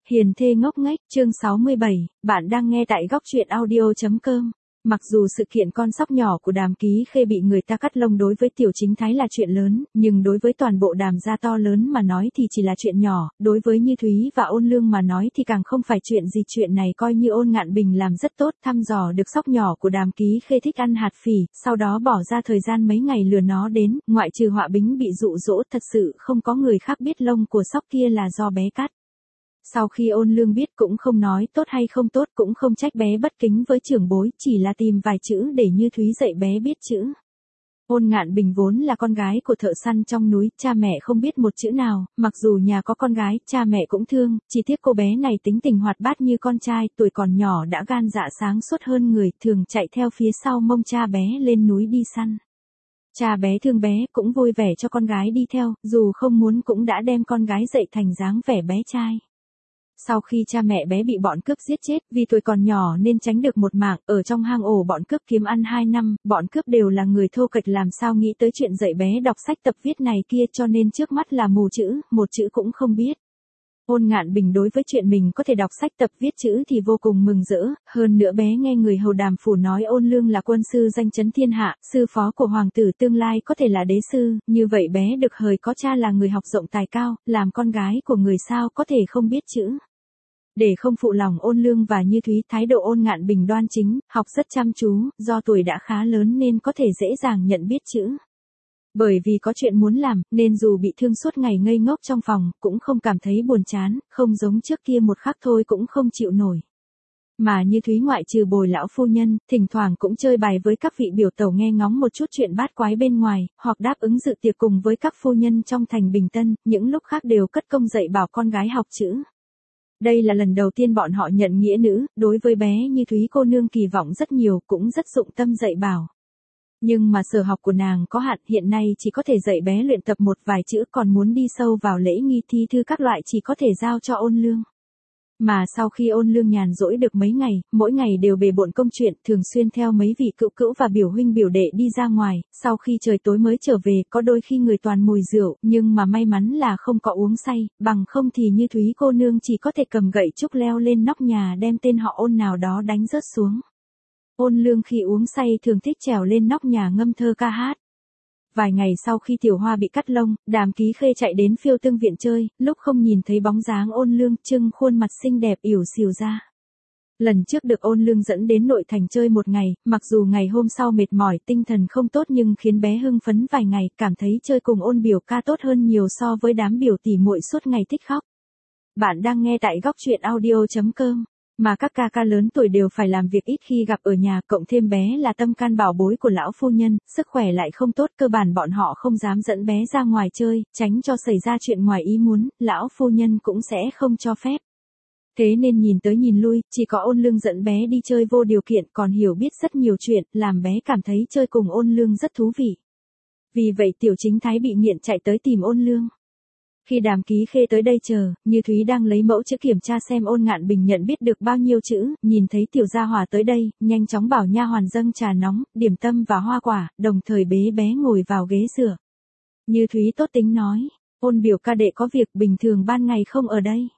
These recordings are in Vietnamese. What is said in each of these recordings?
Hiền thê ngốc nghếch, chương 67, bạn đang nghe tại góc truyện audio.com. Mặc dù sự kiện con sóc nhỏ của Đàm Ký Khê bị người ta cắt lông đối với Tiểu Chính Thái là chuyện lớn, nhưng đối với toàn bộ Đàm gia to lớn mà nói thì chỉ là chuyện nhỏ, đối với Như Thúy và Ôn Lương mà nói thì càng không phải chuyện gì. Chuyện này coi như Ôn Ngạn Bình làm rất tốt, thăm dò được sóc nhỏ của Đàm Ký Khê thích ăn hạt phỉ, sau đó bỏ ra thời gian mấy ngày lừa nó đến, ngoại trừ Họa Bính bị dụ dỗ, thật sự không có người khác biết lông của sóc kia là do bé cắt. Sau khi Ôn Lương biết cũng không nói tốt hay không tốt, cũng không trách bé bất kính với trưởng bối, chỉ là tìm vài chữ để Như Thúy dạy bé biết chữ. Ôn Ngạn Bình vốn là con gái của thợ săn trong núi, cha mẹ không biết một chữ nào, mặc dù nhà có con gái, cha mẹ cũng thương, chỉ tiếc cô bé này tính tình hoạt bát như con trai, tuổi còn nhỏ đã gan dạ sáng suốt hơn người, thường chạy theo phía sau mông cha bé lên núi đi săn. Cha bé thương bé cũng vui vẻ cho con gái đi theo, dù không muốn cũng đã đem con gái dạy thành dáng vẻ bé trai. Sau khi cha mẹ bé bị bọn cướp giết chết, vì tuổi còn nhỏ nên tránh được một mạng, ở trong hang ổ bọn cướp kiếm ăn 2 năm, bọn cướp đều là người thô kệch, làm sao nghĩ tới chuyện dạy bé đọc sách tập viết này kia, cho nên trước mắt là mù chữ, một chữ cũng không biết. Ôn Ngạn Bình đối với chuyện mình có thể đọc sách tập viết chữ thì vô cùng mừng rỡ, hơn nữa bé nghe người hầu Đàm phủ nói Ôn Lương là quân sư danh chấn thiên hạ, sư phó của hoàng tử tương lai có thể là đế sư, như vậy bé được hời có cha là người học rộng tài cao, làm con gái của người sao có thể không biết chữ. Để không phụ lòng Ôn Lương và Như Thúy, thái độ Ôn Ngạn Bình đoan chính, học rất chăm chú, do tuổi đã khá lớn nên có thể dễ dàng nhận biết chữ. Bởi vì có chuyện muốn làm, nên dù bị thương suốt ngày ngây ngốc trong phòng, cũng không cảm thấy buồn chán, không giống trước kia một khắc thôi cũng không chịu nổi. Mà Như Thúy ngoại trừ bồi lão phu nhân, thỉnh thoảng cũng chơi bài với các vị biểu tẩu nghe ngóng một chút chuyện bát quái bên ngoài, hoặc đáp ứng dự tiệc cùng với các phu nhân trong thành Bình Tân, những lúc khác đều cất công dạy bảo con gái học chữ. Đây là lần đầu tiên bọn họ nhận nghĩa nữ, đối với bé Như Thúy cô nương kỳ vọng rất nhiều, cũng rất dụng tâm dạy bảo. Nhưng mà sở học của nàng có hạn, hiện nay chỉ có thể dạy bé luyện tập một vài chữ, còn muốn đi sâu vào lễ nghi thi thư các loại chỉ có thể giao cho Ôn Lương. Mà sau khi Ôn Lương nhàn rỗi được mấy ngày, mỗi ngày đều bề bộn công chuyện, thường xuyên theo mấy vị cữu cữu và biểu huynh biểu đệ đi ra ngoài, sau khi trời tối mới trở về, có đôi khi người toàn mùi rượu, nhưng mà may mắn là không có uống say, bằng không thì Như Thúy cô nương chỉ có thể cầm gậy trúc leo lên nóc nhà đem tên họ Ôn nào đó đánh rớt xuống. Ôn Lương khi uống say thường thích trèo lên nóc nhà ngâm thơ ca hát. Vài ngày sau khi Tiểu Hoa bị cắt lông, Đàm Ký Khê chạy đến Phiêu Tương viện chơi, lúc không nhìn thấy bóng dáng Ôn Lương, trưng khuôn mặt xinh đẹp yểu xìu ra. Lần trước được Ôn Lương dẫn đến nội thành chơi một ngày, mặc dù ngày hôm sau mệt mỏi, tinh thần không tốt nhưng khiến bé hưng phấn vài ngày, cảm thấy chơi cùng Ôn biểu ca tốt hơn nhiều so với đám biểu tỷ muội suốt ngày thích khóc. Bạn đang nghe tại góc truyện audio.com. Mà các ca ca lớn tuổi đều phải làm việc ít khi gặp ở nhà, cộng thêm bé là tâm can bảo bối của lão phu nhân, sức khỏe lại không tốt, cơ bản bọn họ không dám dẫn bé ra ngoài chơi, tránh cho xảy ra chuyện ngoài ý muốn, lão phu nhân cũng sẽ không cho phép. Thế nên nhìn tới nhìn lui, chỉ có Ôn Lương dẫn bé đi chơi vô điều kiện, còn hiểu biết rất nhiều chuyện, làm bé cảm thấy chơi cùng Ôn Lương rất thú vị. Vì vậy Tiểu Chính Thái bị nghiện chạy tới tìm Ôn Lương. Khi Đàm Ký Khê tới đây chờ, Như Thúy đang lấy mẫu chữ kiểm tra xem Ôn Ngạn Bình nhận biết được bao nhiêu chữ, nhìn thấy Tiểu Gia Hòa tới đây, nhanh chóng bảo nha hoàn dâng trà nóng, điểm tâm và hoa quả, đồng thời bế bé ngồi vào ghế dựa. Như Thúy tốt tính nói, Ôn biểu ca đệ có việc, bình thường ban ngày không ở đây.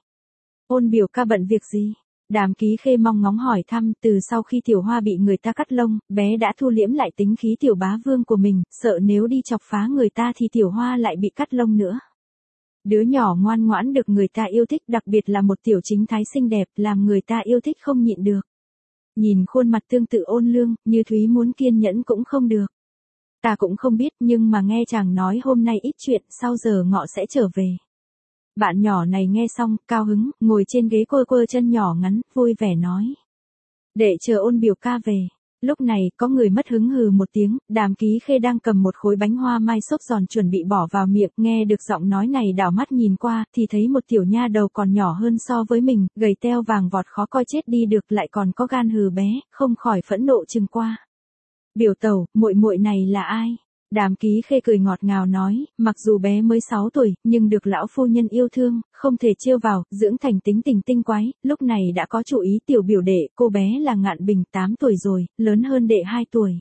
Ôn biểu ca bận việc gì? Đàm Ký Khê mong ngóng hỏi thăm, từ sau khi Tiểu Hoa bị người ta cắt lông, bé đã thu liễm lại tính khí tiểu bá vương của mình, sợ nếu đi chọc phá người ta thì Tiểu Hoa lại bị cắt lông nữa. Đứa nhỏ ngoan ngoãn được người ta yêu thích, đặc biệt là một Tiểu Chính Thái xinh đẹp, làm người ta yêu thích không nhịn được. Nhìn khuôn mặt tương tự Ôn Lương, Như Thúy muốn kiên nhẫn cũng không được. Ta cũng không biết, nhưng mà nghe chàng nói hôm nay ít chuyện, sau giờ ngọ sẽ trở về. Bạn nhỏ này nghe xong, cao hứng, ngồi trên ghế quơ quơ chân nhỏ ngắn, vui vẻ nói. Để chờ Ôn biểu ca về. Lúc này, có người mất hứng hừ một tiếng, Đàm Ký Khê đang cầm một khối bánh hoa mai xốp giòn chuẩn bị bỏ vào miệng, nghe được giọng nói này đảo mắt nhìn qua, thì thấy một tiểu nha đầu còn nhỏ hơn so với mình, gầy teo vàng vọt khó coi chết đi được, lại còn có gan hừ bé, không khỏi phẫn nộ chừng qua. Biểu tẩu, muội muội này là ai? Đàm Ký Khê cười ngọt ngào nói, mặc dù bé mới 6 tuổi, nhưng được lão phu nhân yêu thương, không thể trêu vào, dưỡng thành tính tình tinh quái, lúc này đã có chủ ý. Tiểu biểu đệ, cô bé là Ngạn Bình, 8 tuổi rồi, lớn hơn đệ 2 tuổi.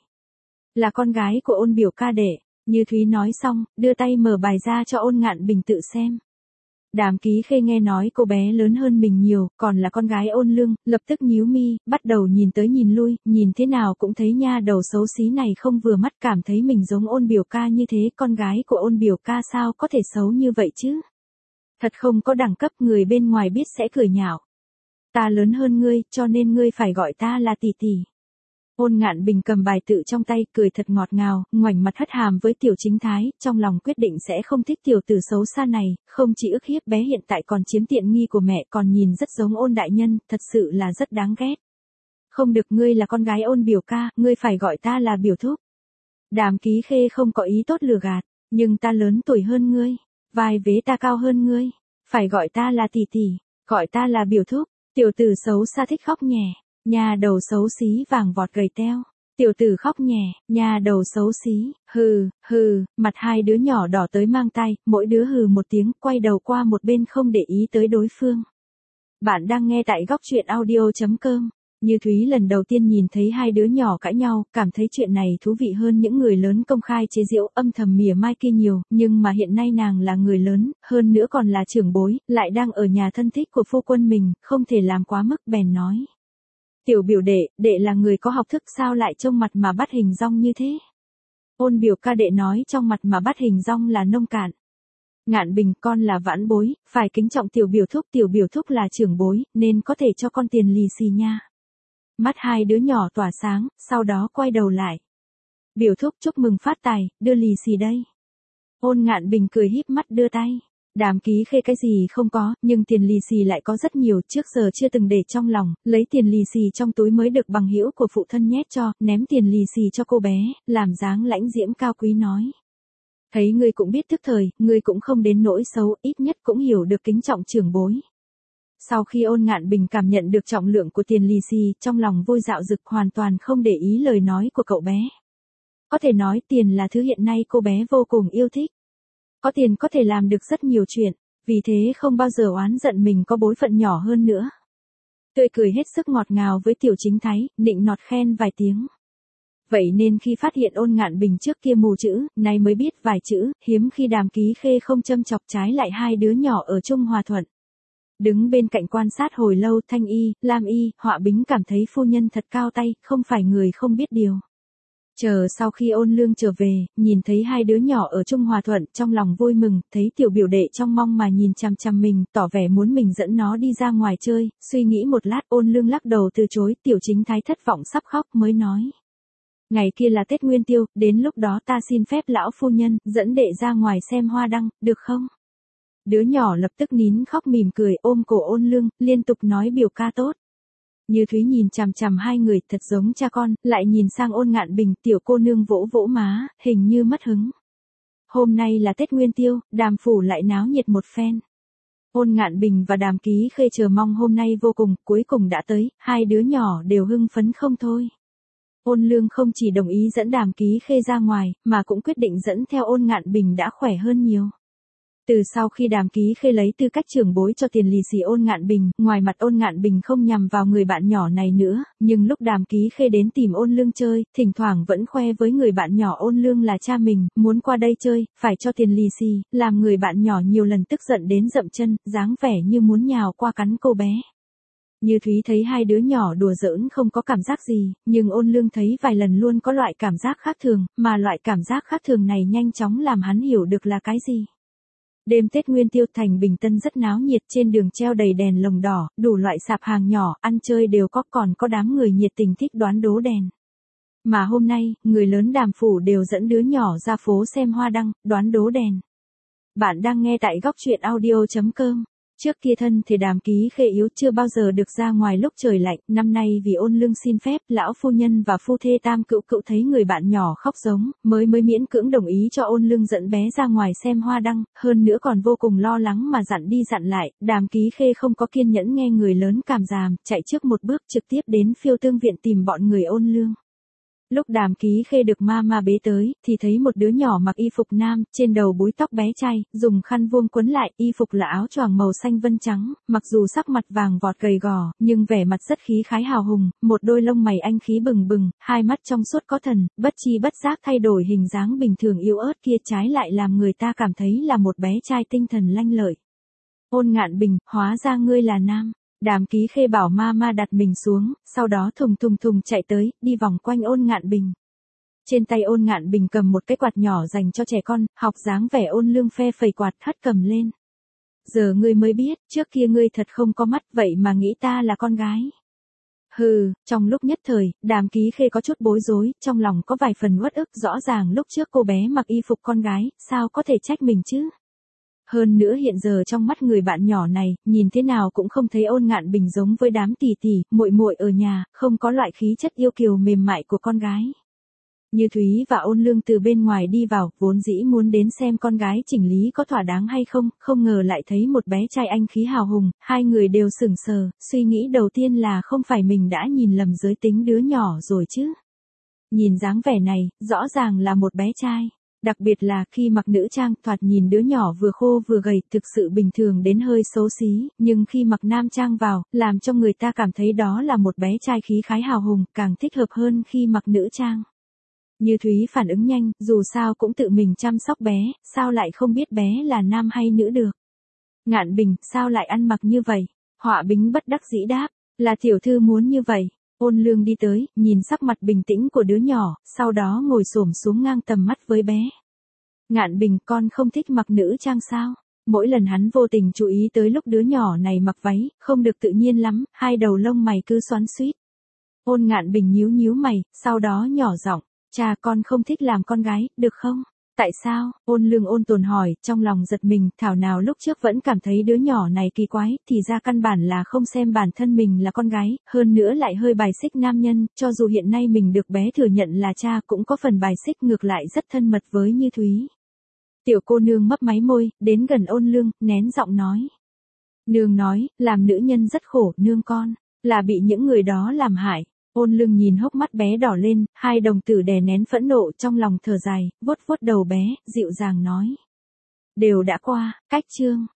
Là con gái của Ôn biểu ca đệ. Như Thúy nói xong, đưa tay mở bài ra cho Ôn Ngạn Bình tự xem. Đàm Ký Khê nghe nói cô bé lớn hơn mình nhiều, còn là con gái Ôn Lương, lập tức nhíu mi, bắt đầu nhìn tới nhìn lui, nhìn thế nào cũng thấy nha đầu xấu xí này không vừa mắt, cảm thấy mình giống Ôn biểu ca như thế, con gái của Ôn biểu ca sao có thể xấu như vậy chứ? Thật không có đẳng cấp, người bên ngoài biết sẽ cười nhạo. Ta lớn hơn ngươi, cho nên ngươi phải gọi ta là tỷ tỷ. Ôn Ngạn Bình cầm bài tự trong tay, cười thật ngọt ngào, ngoảnh mặt hất hàm với Tiểu Chính Thái, trong lòng quyết định sẽ không thích tiểu tử xấu xa này, không chỉ ức hiếp bé hiện tại còn chiếm tiện nghi của mẹ, còn nhìn rất giống Ôn đại nhân, thật sự là rất đáng ghét. Không được, ngươi là con gái Ôn biểu ca, ngươi phải gọi ta là biểu thúc. Đàm Ký Khê không có ý tốt lừa gạt, nhưng ta lớn tuổi hơn ngươi, vai vế ta cao hơn ngươi, phải gọi ta là tỷ tỷ, gọi ta là biểu thúc. Tiểu tử xấu xa thích khóc nhè. Nhà đầu xấu xí vàng vọt gầy teo. Tiểu tử khóc nhè, nhà đầu xấu xí, hừ, hừ, mặt hai đứa nhỏ đỏ tới mang tay, mỗi đứa hừ một tiếng, quay đầu qua một bên không để ý tới đối phương. Bạn đang nghe tại góc truyện audio.com. Như Thúy lần đầu tiên nhìn thấy hai đứa nhỏ cãi nhau, cảm thấy chuyện này thú vị hơn những người lớn công khai chế giễu âm thầm mỉa mai kia nhiều, nhưng mà hiện nay nàng là người lớn, hơn nữa còn là trưởng bối, lại đang ở nhà thân thích của phu quân mình, không thể làm quá mức, bèn nói. Tiểu biểu đệ là người có học thức, sao lại trông mặt mà bắt hình dong như thế? Ôn biểu ca, đệ nói trong mặt mà bắt hình dong là nông cạn. Ngạn Bình, con là vãn bối, phải kính trọng tiểu biểu thúc là trưởng bối, nên có thể cho con tiền lì xì nha. Mắt hai đứa nhỏ tỏa sáng, sau đó quay đầu lại. Biểu thúc chúc mừng phát tài, đưa lì xì đây. Ôn Ngạn Bình cười híp mắt đưa tay. Đàm Ký Khê cái gì không có, nhưng tiền lì xì lại có rất nhiều, trước giờ chưa từng để trong lòng, lấy tiền lì xì trong túi mới được bằng hữu của phụ thân nhét cho, ném tiền lì xì cho cô bé, làm dáng lãnh diễm cao quý nói. Thấy ngươi cũng biết thức thời, ngươi cũng không đến nỗi xấu, ít nhất cũng hiểu được kính trọng trưởng bối. Sau khi Ôn Ngạn Bình cảm nhận được trọng lượng của tiền lì xì, trong lòng vui dạo dực, hoàn toàn không để ý lời nói của cậu bé. Có thể nói tiền là thứ hiện nay cô bé vô cùng yêu thích. Có tiền có thể làm được rất nhiều chuyện, vì thế không bao giờ oán giận mình có bối phận nhỏ hơn nữa. Tươi cười hết sức ngọt ngào với Tiểu Chính Thái, nịnh nọt khen vài tiếng. Vậy nên khi phát hiện Ôn Ngạn Bình trước kia mù chữ, nay mới biết vài chữ, hiếm khi Đàm Ký Khê không châm chọc trái lại hai đứa nhỏ ở chung hòa thuận. Đứng bên cạnh quan sát hồi lâu, Thanh Y, Lam Y, Họa Bính cảm thấy phu nhân thật cao tay, không phải người không biết điều. Chờ sau khi Ôn Lương trở về, nhìn thấy hai đứa nhỏ ở chung hòa thuận, trong lòng vui mừng, thấy tiểu biểu đệ trong mong mà nhìn chằm chằm mình, tỏ vẻ muốn mình dẫn nó đi ra ngoài chơi, suy nghĩ một lát, Ôn Lương lắc đầu từ chối, Tiểu Chính Thái thất vọng sắp khóc mới nói. Ngày kia là Tết Nguyên Tiêu, đến lúc đó ta xin phép lão phu nhân, dẫn đệ ra ngoài xem hoa đăng, được không? Đứa nhỏ lập tức nín khóc mỉm cười, ôm cổ Ôn Lương, liên tục nói biểu ca tốt. Như Thúy nhìn chằm chằm hai người thật giống cha con, lại nhìn sang Ôn Ngạn Bình, tiểu cô nương vỗ vỗ má, hình như mất hứng. Hôm nay là Tết Nguyên Tiêu, Đàm phủ lại náo nhiệt một phen. Ôn Ngạn Bình và Đàm Ký Khê chờ mong hôm nay vô cùng, cuối cùng đã tới, hai đứa nhỏ đều hưng phấn không thôi. Ôn Lương không chỉ đồng ý dẫn Đàm Ký Khê ra ngoài, mà cũng quyết định dẫn theo Ôn Ngạn Bình đã khỏe hơn nhiều. Từ sau khi Đàm Ký Khê lấy tư cách trưởng bối cho tiền lì xì Ôn Ngạn Bình, ngoài mặt Ôn Ngạn Bình không nhằm vào người bạn nhỏ này nữa, nhưng lúc Đàm Ký Khê đến tìm Ôn Lương chơi, thỉnh thoảng vẫn khoe với người bạn nhỏ Ôn Lương là cha mình, muốn qua đây chơi, phải cho tiền lì xì, làm người bạn nhỏ nhiều lần tức giận đến dậm chân, dáng vẻ như muốn nhào qua cắn cô bé. Như Thúy thấy hai đứa nhỏ đùa giỡn không có cảm giác gì, nhưng Ôn Lương thấy vài lần luôn có loại cảm giác khác thường, mà loại cảm giác khác thường này nhanh chóng làm hắn hiểu được là cái gì. Đêm Tết Nguyên Tiêu thành Bình Tân rất náo nhiệt, trên đường treo đầy đèn lồng đỏ, đủ loại sạp hàng nhỏ, ăn chơi đều có, còn có đám người nhiệt tình thích đoán đố đèn. Mà hôm nay, người lớn Đàm phủ đều dẫn đứa nhỏ ra phố xem hoa đăng, đoán đố đèn. Bạn đang nghe tại góc truyện audio.com. Trước kia thân thể Đàm Ký Khê yếu, chưa bao giờ được ra ngoài lúc trời lạnh, năm nay vì Ôn Lương xin phép, lão phu nhân và phu thê tam cữu thấy người bạn nhỏ khóc giống, mới miễn cưỡng đồng ý cho Ôn Lương dẫn bé ra ngoài xem hoa đăng, hơn nữa còn vô cùng lo lắng mà dặn đi dặn lại, Đàm Ký Khê không có kiên nhẫn nghe người lớn cảm giảm, chạy trước một bước trực tiếp đến Phiêu Tương viện tìm bọn người Ôn Lương. Lúc Đàm Ký Khê được ma bế tới, thì thấy một đứa nhỏ mặc y phục nam, trên đầu búi tóc bé trai, dùng khăn vuông quấn lại, y phục là áo choàng màu xanh vân trắng, mặc dù sắc mặt vàng vọt gầy gò, nhưng vẻ mặt rất khí khái hào hùng, một đôi lông mày anh khí bừng bừng, hai mắt trong suốt có thần, bất chi bất giác thay đổi hình dáng bình thường yếu ớt kia, trái lại làm người ta cảm thấy là một bé trai tinh thần lanh lợi. Ôn Ngạn Bình, hóa ra ngươi là nam. Đàm Ký Khê bảo mama đặt mình xuống, sau đó thùng thùng thùng chạy tới, đi vòng quanh Ôn Ngạn Bình. Trên tay Ôn Ngạn Bình cầm một cái quạt nhỏ dành cho trẻ con, học dáng vẻ Ôn Lương phe phẩy quạt hất cầm lên. Giờ ngươi mới biết, trước kia ngươi thật không có mắt, vậy mà nghĩ ta là con gái. Hừ, trong lúc nhất thời, Đàm Ký Khê có chút bối rối, trong lòng có vài phần uất ức, rõ ràng lúc trước cô bé mặc y phục con gái, sao có thể trách mình chứ? Hơn nữa hiện giờ trong mắt người bạn nhỏ này, nhìn thế nào cũng không thấy Ôn Ngạn Bình giống với đám tỷ tỷ, muội muội ở nhà, không có loại khí chất yêu kiều mềm mại của con gái. Như Thúy và Ôn Lương từ bên ngoài đi vào, vốn dĩ muốn đến xem con gái chỉnh lý có thỏa đáng hay không, không ngờ lại thấy một bé trai anh khí hào hùng, hai người đều sững sờ, suy nghĩ đầu tiên là không phải mình đã nhìn lầm giới tính đứa nhỏ rồi chứ. Nhìn dáng vẻ này, rõ ràng là một bé trai. Đặc biệt là khi mặc nữ trang, thoạt nhìn đứa nhỏ vừa khô vừa gầy, thực sự bình thường đến hơi xấu xí, nhưng khi mặc nam trang vào, làm cho người ta cảm thấy đó là một bé trai khí khái hào hùng, càng thích hợp hơn khi mặc nữ trang. Như Thúy phản ứng nhanh, dù sao cũng tự mình chăm sóc bé, sao lại không biết bé là nam hay nữ được. Ngạn Bình, sao lại ăn mặc như vậy? Họa Bính bất đắc dĩ đáp, là tiểu thư muốn như vậy. Ôn Lương đi tới, nhìn sắc mặt bình tĩnh của đứa nhỏ, sau đó ngồi xổm xuống ngang tầm mắt với bé. Ngạn Bình, con không thích mặc nữ trang sao? Mỗi lần hắn vô tình chú ý tới lúc đứa nhỏ này mặc váy, không được tự nhiên lắm, hai đầu lông mày cứ xoắn xuýt. Ôn Ngạn Bình nhíu nhíu mày, sau đó nhỏ giọng, cha con không thích làm con gái, được không? Tại sao? Ôn Lương ôn tồn hỏi, trong lòng giật mình, thảo nào lúc trước vẫn cảm thấy đứa nhỏ này kỳ quái, thì ra căn bản là không xem bản thân mình là con gái, hơn nữa lại hơi bài xích nam nhân, cho dù hiện nay mình được bé thừa nhận là cha cũng có phần bài xích, ngược lại rất thân mật với Như Thúy. Tiểu cô nương mấp máy môi, đến gần Ôn Lương, nén giọng nói. Nương nói, làm nữ nhân rất khổ, nương con, là bị những người đó làm hại. Ôn Lương nhìn hốc mắt bé đỏ lên, hai đồng tử đè nén phẫn nộ trong lòng thở dài, vuốt vuốt đầu bé, dịu dàng nói. Đều đã qua, cách chương.